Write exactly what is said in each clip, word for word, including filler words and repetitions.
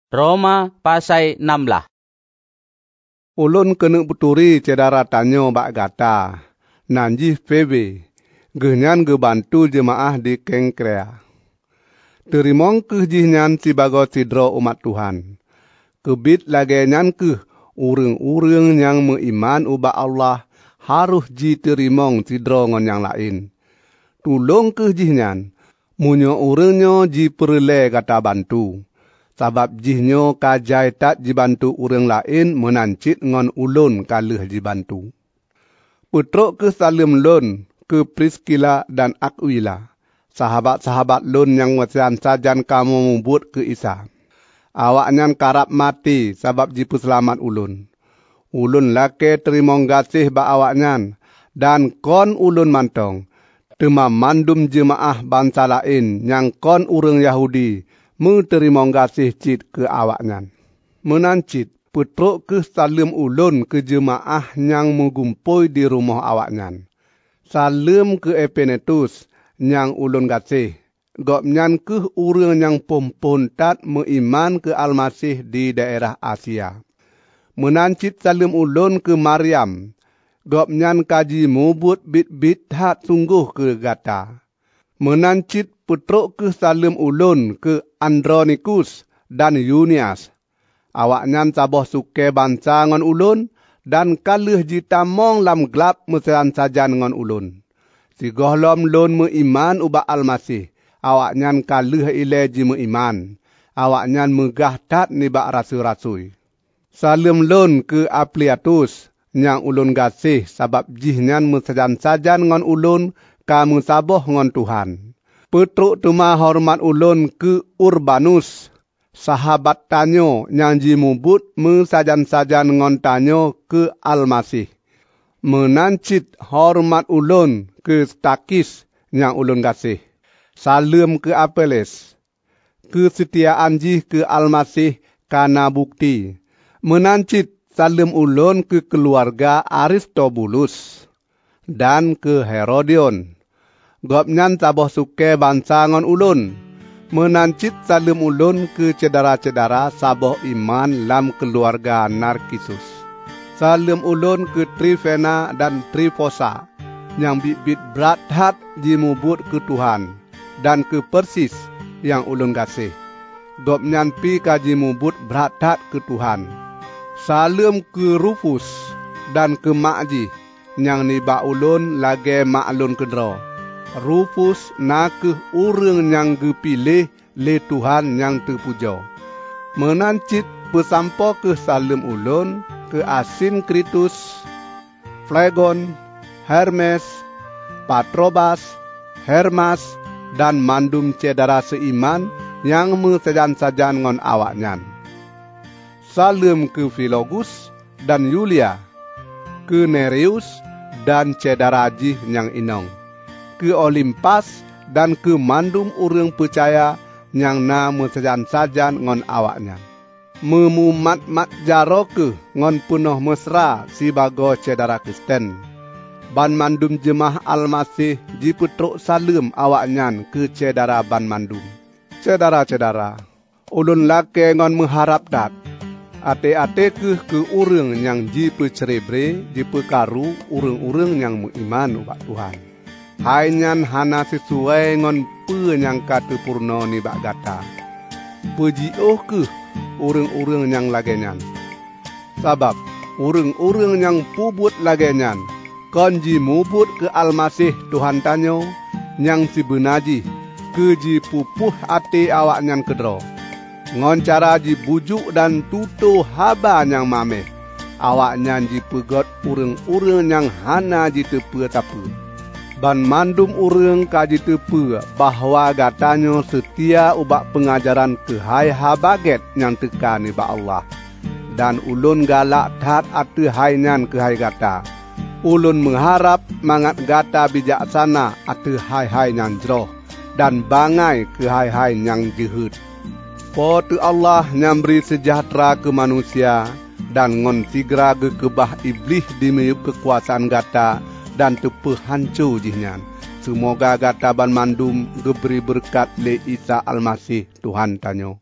Roma pasai enam belas. Ulun kena beturi cedara tanyo bak gata. Nanji Febe. Genyan gebantu jemaah di Kengkrea. Terimong ke jihnya sibago sidro umat Tuhan. Kebit lagi nyan ke urang-urang yang meiman ubah Allah harus ji terimong sidro ngon yang lain. Tulung ke jihnya, munyo urangnya ji perle kata bantu. Sabab jihnyo kajai tak jibantu urang lain menancit ngon ulun kalih jibantu. Putruk ke salim lun ke Priskila dan Akwila. Sahabat-sahabat lun yang wasian sajan kamu membut ke Isa. Awaknyan karap mati sabab jipu selamat ulun. Ulun lake terimong gasih ba awaknyan dan kon ulun mantong. Tema mandum jemaah bangsa lain yang kon urang Yahudi meterimong gasih cit ke awaknyan. Menancit putruk ke salim ulun ke jemaah yang mengumpul di rumah awaknyan. Salim ke Epenetus yang ulun gasih. Gopnyan ke urang yang pompontat meiman ke Almasih di daerah Asia. Menancit salim ulun ke Maryam. Gopnyan kaji mubut bit-bit hat sungguh ke gata. Menancit putruk ke salim ulun ke Andronikus dan Yunias. Awaknyan saboh suke bangsa ngon ulun dan kalih jitamong lam gelap meseran sajan ngon ulun. Si gohlom lun meiman ubah Almasih. Awaknyan kalih ile ji meiman. Awaknyan megah tat nibak rasul-rasul. Salim lun ke Apliatus yang ulun gasih sabab jihnyan mesejan-sajan ngon ulun kamu saboh ngon Tuhan. Putruk tuma hormat ulun ke Urbanus. Sahabat tanyo yang ji mubut mesajan-sajan ngon tanyo ke Almasih. Menancit hormat ulun ke Stakis yang ulun gasih. Salim ke Apeles. Kesetiaan jih ke Almasih kana bukti. Menancit salim ulun ke keluarga Aristobulus. Dan ke Herodion. Gopnyan saboh suke bangsa ngon ulun. Menancit salim ulun ke cedara-cedara saboh iman lam keluarga Narkisus. Salim ulun ke Trifena dan Trifosa. Yang bit-bit berat hat jimubut ke Tuhan. Dan ke Persis yang ulun gasih. Gopnyan pi kaji mubut berat hat ke Tuhan. Salim ke Rufus dan ke Makji. Yang niba ulun lage maklun kedro. Rufus na ke urang yang gepilih le Tuhan yang terpuja. Menancit pesampo ke salim ulun ke Asinkritus, Flegon, Hermes, Patrobas, Hermas dan mandum cedara seiman yang mesejan-sajan ngon awaknyan. Salim ke Filogus dan Yulia, ke Nereus dan cedara jih yang inong. Ke Olimpas dan ke mandum urang percaya yang na mesejan-sajan ngon awaknya. Memumat-mat jaro ke ngon penuh mesra si bago cedara Kristen. Ban mandum jemaah Almasih ji putruk salim awaknyan ke cedara ban mandum. Cedara-cedara, ulun lake ngon mengharap dat. Ate-ate ke ke urang yang ji percerebre, ji perkaru urang-urang yang meiman ubak Tuhan. Hai nyan hana sesuai ngon pe yang kata purno ni bak gata. Pejioh ke urang-urang yang lagenyan. Sabab urang-urang yang pubut lagenyan kon ji mubut ke Almasih Tuhan tanyo yang si benaji ke ji pupuh ati awaknyan kedro. Ngon cara ji bujuk dan tuto haba yang mameh. Awaknyan ji pegot urang-urang yang hana ji tepe-tape. Ban mandum urang kaji tepe bahwa gatanyo setia ubak pengajaran kehai habaget yang tekan iba Allah. Dan ulun galak tat atu hainyan kehai gata. Ulun mengharap mangat gata bijaksana atu hai-hai yang jroh dan bangai kehai-hai yang jehud. Po tu Allah yang beri sejahtera ke manusia dan ngon sigra ke kebah iblis di meyup kekuasaan gata dan tepe hancur jihnya. Semoga gata ban mandum geberi berkat le Isa Almasih Tuhan tanyo.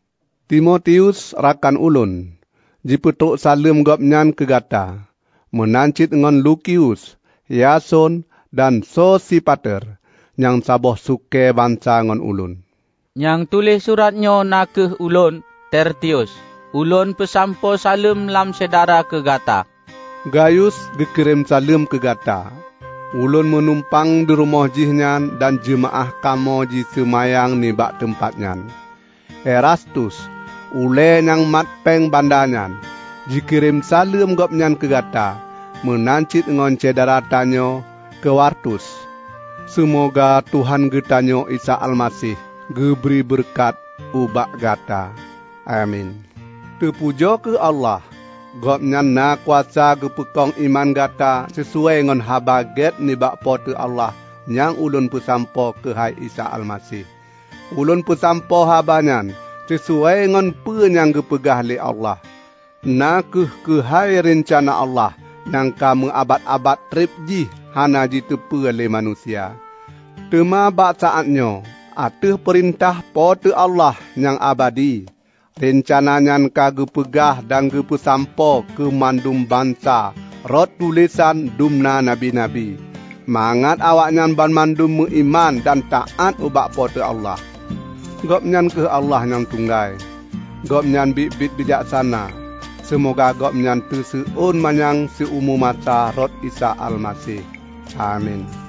Timotius rakan ulun, jipetuk salam gopnyan ke gata, menancit ngon Lukius, Yason dan Sosipater, yang saboh suke bansa ngon ulun. Yang tulis suratnyo nakeh ulun, Tertius, ulun pesampo salam lam sedara ke gata. Gayus gekirim salam ke gata. Ulun menumpang di rumah jihnyan dan jemaah kamo ji semayang ni bak tempatnyan. Erastus, ule yang matpeng bandanyan, jikirim salam gopnyan ke gata, menancit ngon cedara tanyo ke Wartus. Semoga Tuhan getanyo Isa Almasih geberi berkat ubak gata. Amin. Terpuja ke Allah. Gopnyan na kuasa gepekong iman gata sesuai ngon habaget ni bak pote Allah yang ulun pesampo ke hai Isa Almasih. Ulun pesampo habanyan sesuai ngon pe yang gepegah le Allah. Na ke ke hai rencana Allah yang kamu abad-abad trip ji hana ji tepe le manusia. Tema bak saatnyo ateh perintah pote Allah yang abadi. Rencananya ka gepegah dan gepesampo ke mandum bangsa, rot tulisan dumna nabi-nabi. Mangat awaknyan ban mandum mengiman dan taat ubak pote Allah. Gopnyan ke Allah yang tunggai. Gopnyan bit-bit bijaksana. Semoga gopnyan terseun manyang seumu masa rot Isa Almasih. Amin.